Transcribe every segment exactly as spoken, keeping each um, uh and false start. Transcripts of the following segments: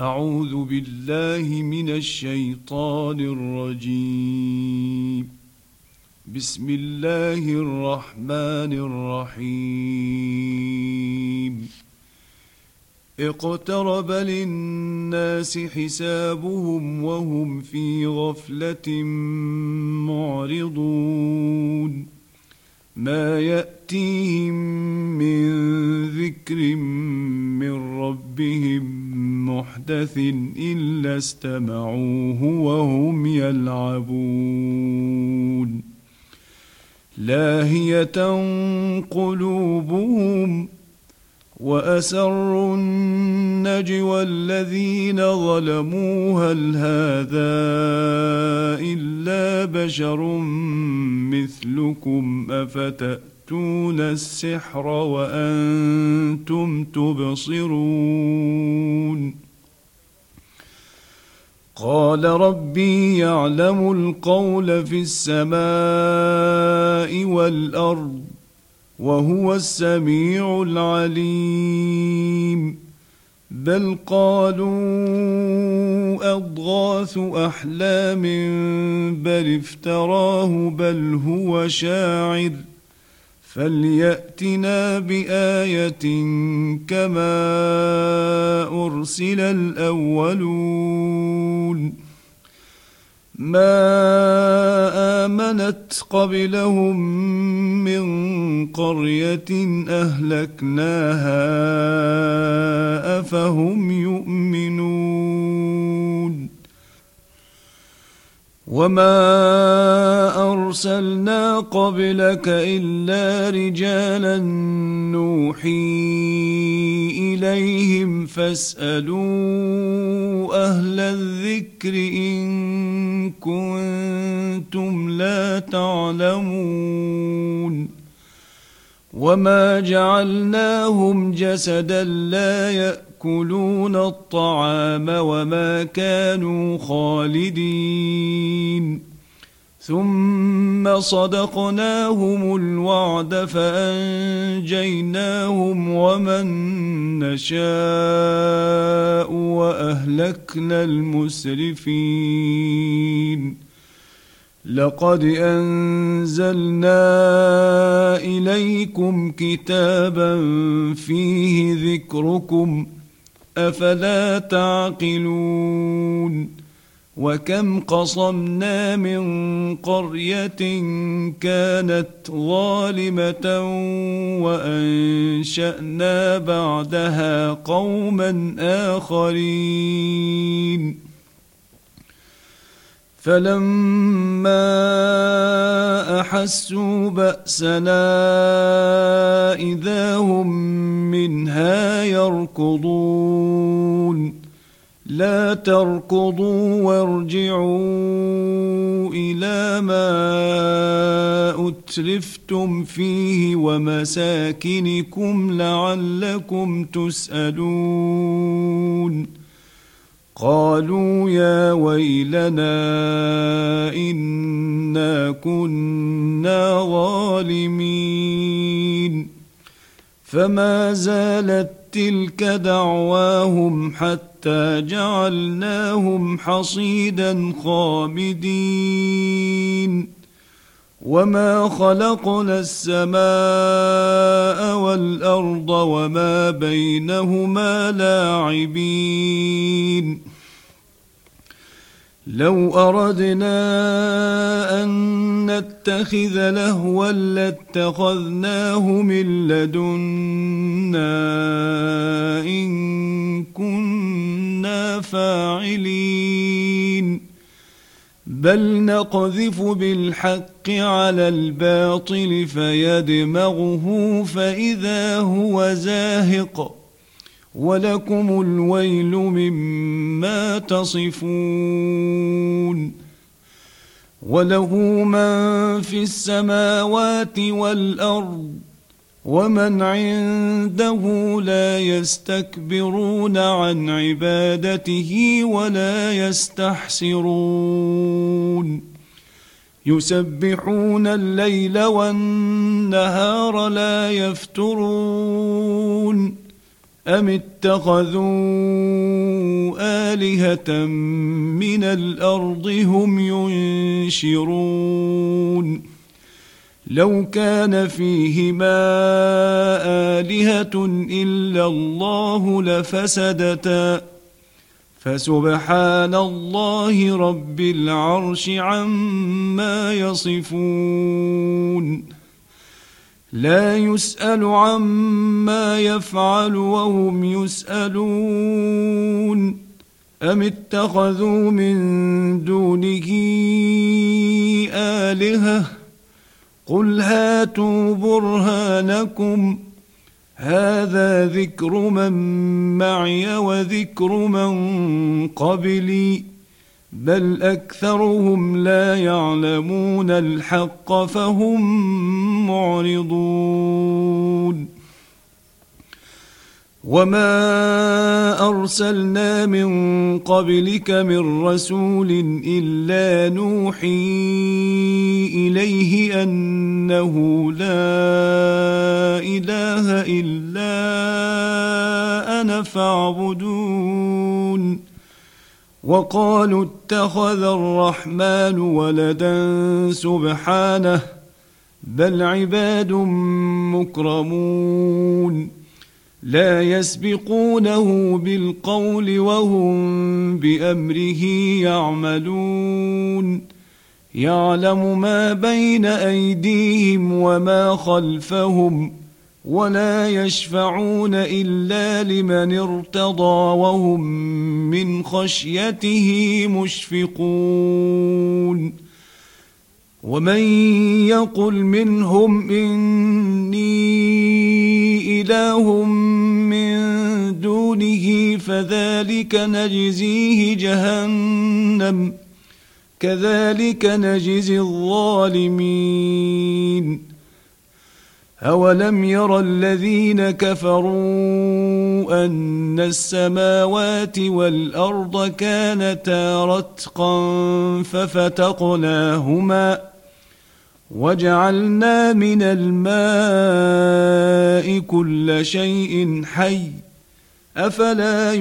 أعوذ بالله من الشيطان الرجيم. بسم الله الرحمن الرحيم. اقترب للناس حسابهم وهم في غفلة معرضون. ما يأتيهم من ذكر من ربهم محدث إلا استمعوه وهم يلعبون. لاهية قلوبهم وأسروا النجوى الذين ظلموا هل هذا إلا بشر مثلكم أفتأتون السحر وأنتم تبصرون. قال ربي يعلم القول في السماء والأرض وهو السميع العليم. بل قالوا أضغاث أحلام بل افتراه بل هو شاعر فليأتنا بآية كما أرسل الأولون. ما آمنت قبلهم من قرية أهلكناها أفهم يؤمنون. وما أرسلنا قبلك إلا رجالا نوحي إليهم فاسألوا أهل الذكر إن كنتم لا تعلمون. وما جعلناهم جسدا لا يأكلون الطعام وما كانوا خالدين. ثم صدقناهم الوعد فأنجيناهم ومن نشاء وأهلكنا المسرفين. لقد أنزلنا إليكم كتابا فيه ذكركم أفلا تعقلون. وكم قصمنا من قرية كانت ظالمة وأنشأنا بعدها قوما آخرين. فلما أحسوا بأسنا إذا هم منها يركضون. لا تركضوا وارجعوا إلى ما أترفتم فيه ومساكنكم لعلكم تسألون. قالوا يا ويلنا إنا كنا ظالمين. فما زالت تلك دعواهم حتى جعلناهم حصيدا خامدين. وما خلقنا السماء والأرض وما بينهما لاعبين. لو أردنا أن نتخذ لهوا لاتخذناه من لدنا إن كنا فاعلين. بل نقذف بالحق على الباطل فيدمغه فإذا هو زاهق ولكم الويل مما تصفون. وله من في السماوات والأرض ومن عنده لا يستكبرون عن عبادته ولا يستحسرون. يسبحون الليل والنهار لا يفترون. أم اتخذوا آلهة من الأرض هم ينشرون لو كان فيهما آلهة إلا الله لفسدتا فسبحان الله رب العرش عما يصفون لا يسأل عما يفعل وهم يسألون أم اتخذوا من دونه آلهة قل هاتوا برهانكم هذا ذكر من معي وذكر من قبلي بل أكثرهم لا يعلمون الحق فهم معرضون وما أرسلنا من قبلك من رسول إلا نوحي إليه أنه لا إله إلا أنا فاعبدون وقالوا اتخذ الرحمن ولدا سبحانه بل عباد مكرمون لا يسبقونه بالقول وهم بأمره يعملون يعلم ما بين أيديهم وما خلفهم ولا يشفعون إلا لمن ارتضى وهم من خشيته مشفقون ومن يقل منهم إني إله من دونه فذلك نجزيه جهنم كذلك نجزي الظالمين أولم ير الذين كفروا أن السماوات والأرض كانتا رتقا ففتقناهما وجعلنا من الماء كل شيء حي أفلا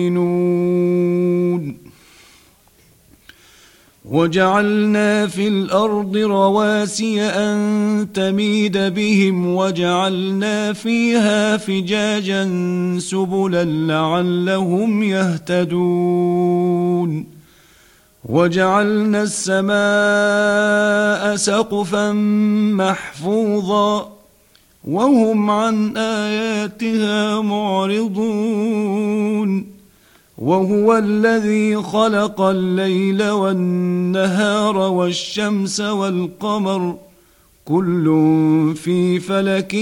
يؤمنون وجعلنا في الأرض رواسي أن تميد بهم وجعلنا فيها فجاجا سبلا لعلهم يهتدون وجعلنا السماء سقفا محفوظا وهم عن آياتها معرضون وهو الذي خلق الليل والنهار والشمس والقمر كل في فلك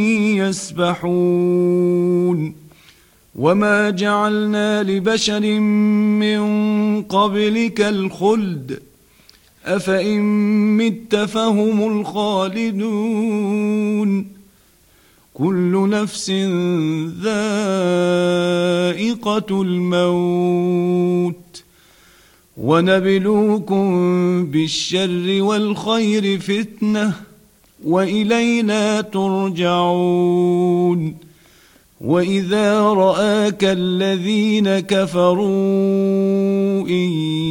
يسبحون وما جعلنا لبشر من قبلك الخلد أفإن مت فهم الخالدون كل نفس ذائقة الموت ونبلوكم بالشر والخير فتنة وإلينا ترجعون وإذا رآك الذين كفروا إن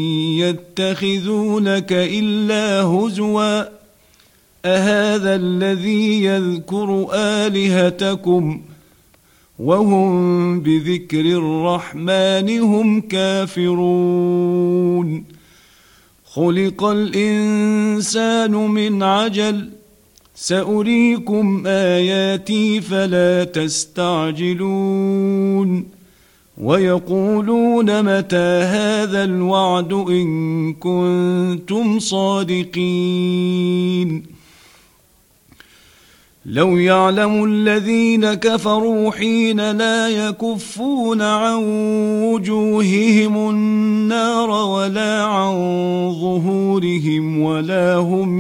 يتخذونك إلا هزوا أهذا الذي يذكر آلهتكم وهم بذكر الرحمن هم كافرون خلق الإنسان من عجل سأريكم آياتي فلا تستعجلون ويقولون متى هذا الوعد إن كنتم صادقين لو يعلم الذين كفروا حين لا يكفون عن وجوههم النار ولا عن ظهورهم ولا هم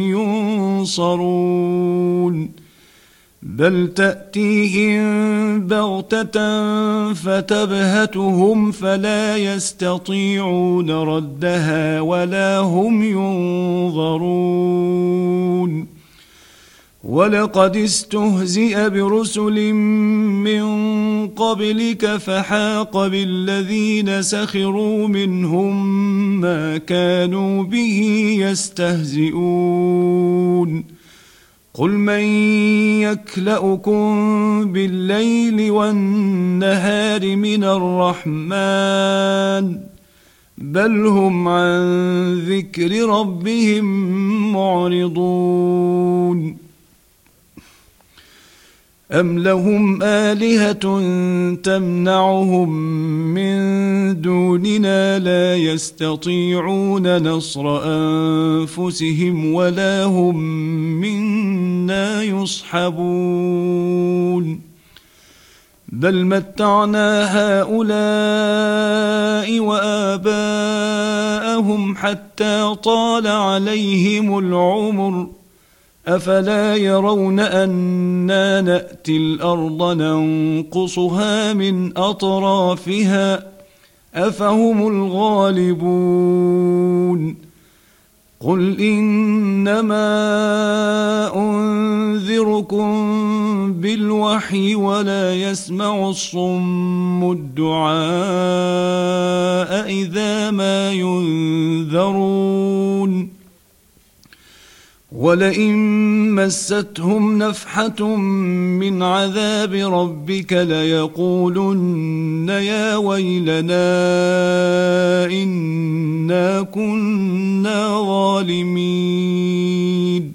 ينصرون بل تأتيهم بغتة فتبهتهم فلا يستطيعون ردها ولا هم ينظرون ولقد استهزئ برسل من قبلك فحاق بالذين سخروا منهم ما كانوا به يستهزئون قل من يكلؤكم بالليل والنهار من الرحمن بل هم عن ذكر ربهم معرضون أم لهم آلهة تمنعهم من دوننا لا يستطيعون نصر أنفسهم ولا هم منا يصحبون بل متعنا هؤلاء وآباءهم حتى طال عليهم العمر أفلا يرون أنا نأتي الأرض ننقصها من أطرافها أفهم الغالبون قل إنما أنذركم بالوحي ولا يسمع الصم الدعاء إذا ما ينذرون ولئن مستهم نفحة من عذاب ربك ليقولن يا ويلنا إنا كنا ظالمين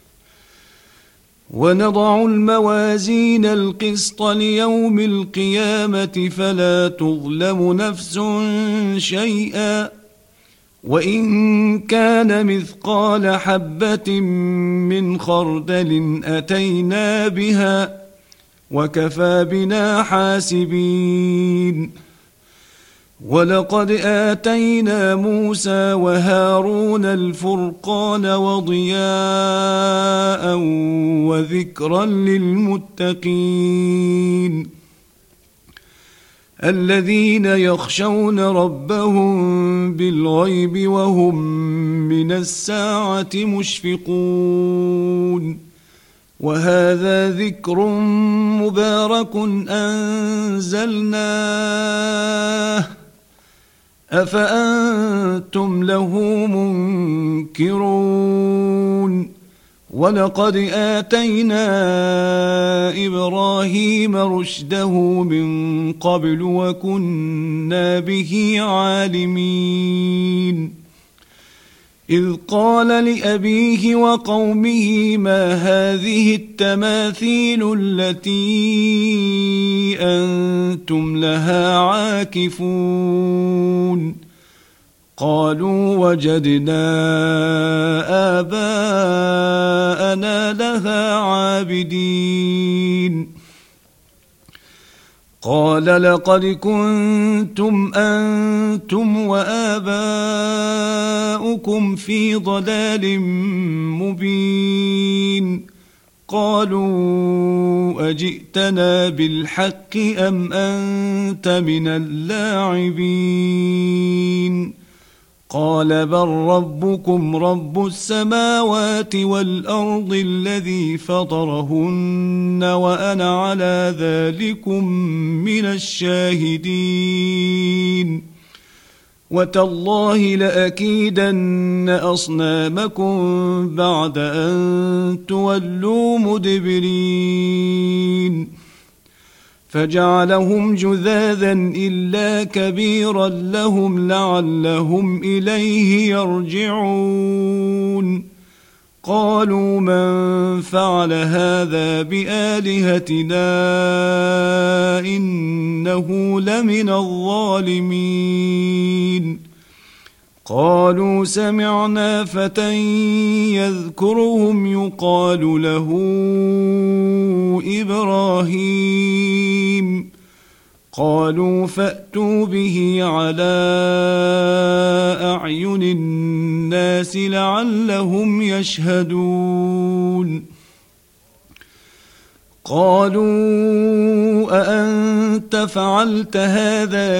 ونضع الموازين القسط ليوم القيامة فلا تظلم نفس شيئا وإن كان مثقال حبة من خردل أتينا بها وكفى بنا حاسبين ولقد آتينا موسى وهارون الفرقان وضياء وذكرا للمتقين الذين يخشون ربهم بالغيب وهم من الساعة مشفقون وهذا ذكر مبارك أنزلناه أفأنتم له منكرون ولقد آتينا إبراهيم رشده من قبل وكنا به عالمين إذ قال لأبيه وقومه ما هذه التماثيل التي أنتم لها عاكفون قالوا وجدنا آباءنا لها عابدين قال لقد كنتم أنتم وآباؤكم في ضلال مبين قالوا أجئتنا بالحق أم أنت من اللاعبين قال بل ربكم رب السماوات والأرض الذي فطرهن وأنا على ذلكم من الشاهدين وتالله لأكيدن أصنامكم بعد أن تولوا مدبرين فجعلهم جذاذا إلا كبيرا لهم لعلهم إليه يرجعون قالوا من فعل هذا بآلهتنا إنه لمن الظالمين قالوا سمعنا فتى يذكرهم يقال له إبراهيم قالوا فأتوا به على أعين الناس لعلهم يشهدون قالوا أأنت فعلت هذا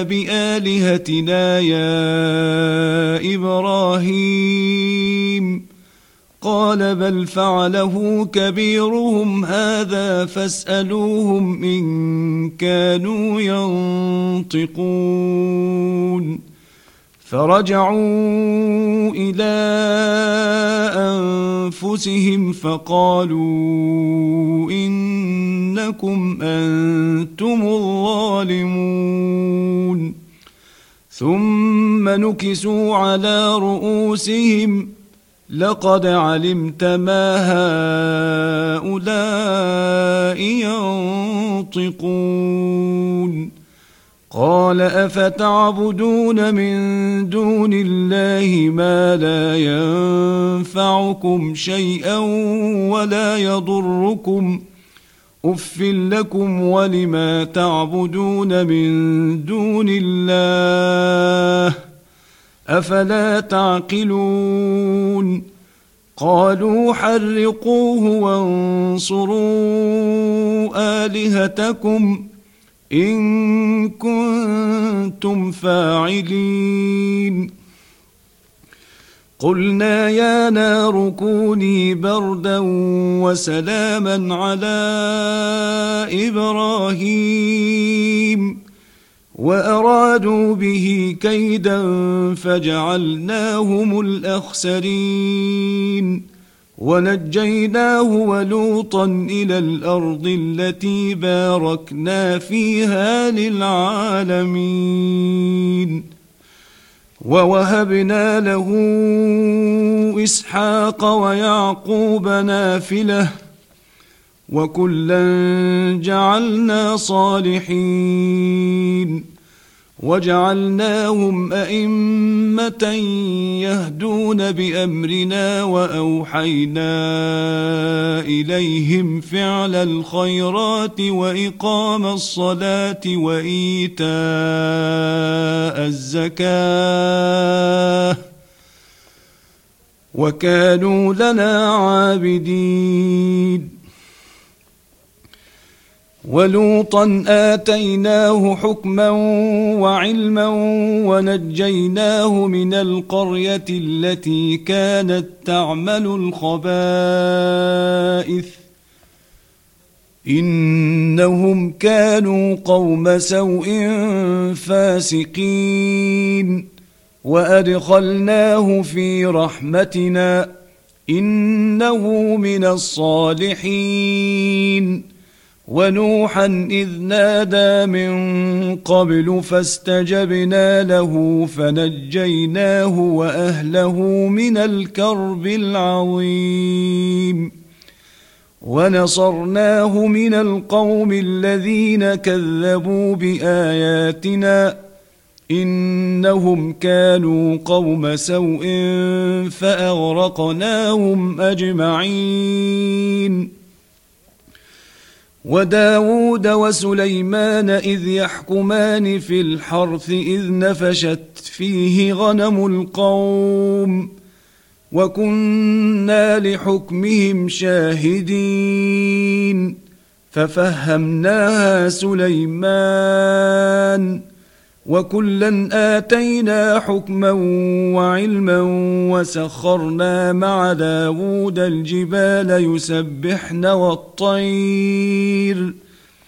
بآلهتنا يا إبراهيم قال بل فعله كبيرهم هذا فاسألوهم إن كانوا ينطقون فرجعوا إلى أنفسهم فقالوا إنكم أنتم الظالمون ثم نكسوا على رؤوسهم لقد علمت ما هؤلاء ينطقون قال أفتعبدون من دون الله ما لا ينفعكم شيئا ولا يضركم أف لكم ولما تعبدون من دون الله أفلا تعقلون قالوا حرقوه وانصروا آلهتكم إن كنتم فاعلين قلنا يا نار كوني بردا وسلاما على إبراهيم وأرادوا به كيدا فجعلناهم الأخسرين ونجيناه ولوطا إلى الأرض التي باركنا فيها للعالمين ووهبنا له إسحاق ويعقوب نافلة وكلا جعلنا صالحين وجعلناهم أئمة يهدون بأمرنا وأوحينا إليهم فعل الخيرات وإقام الصلاة وإيتاء الزكاة وكانوا لنا عابدين ولوطا آتيناه حكما وعلما ونجيناه من القرية التي كانت تعمل الخبائث إنهم كانوا قوم سوء فاسقين وأدخلناه في رحمتنا إنه من الصالحين ونوحا إذ نادى من قبل فاستجبنا له فنجيناه وأهله من الكرب العظيم ونصرناه من القوم الذين كذبوا بآياتنا إنهم كانوا قوم سوء فأغرقناهم أجمعين وداود وسليمان إذ يحكمان في الحرث إذ نفشت فيه غنم القوم وكنا لحكمهم شاهدين ففهمناها سليمان وكلا آتينا حكما وعلما وسخرنا مع داود الجبال يسبحن والطير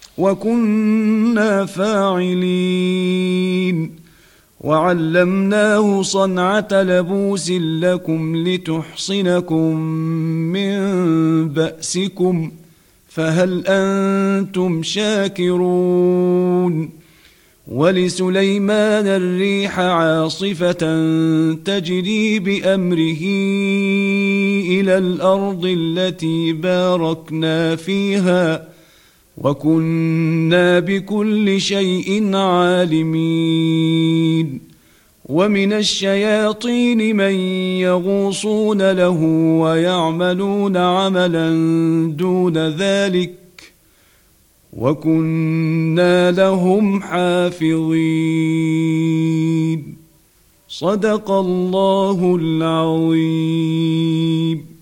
وكنا فاعلين وعلمناه صنعة لبوس لكم لتحصنكم من بأسكم فهل أنتم شاكرون ولسليمان الريح عاصفة تجري بأمره إلى الأرض التي باركنا فيها وكنا بكل شيء عالمين ومن الشياطين من يغوصون له ويعملون عملا دون ذلك وكنا لهم حافظين صدق الله العظيم.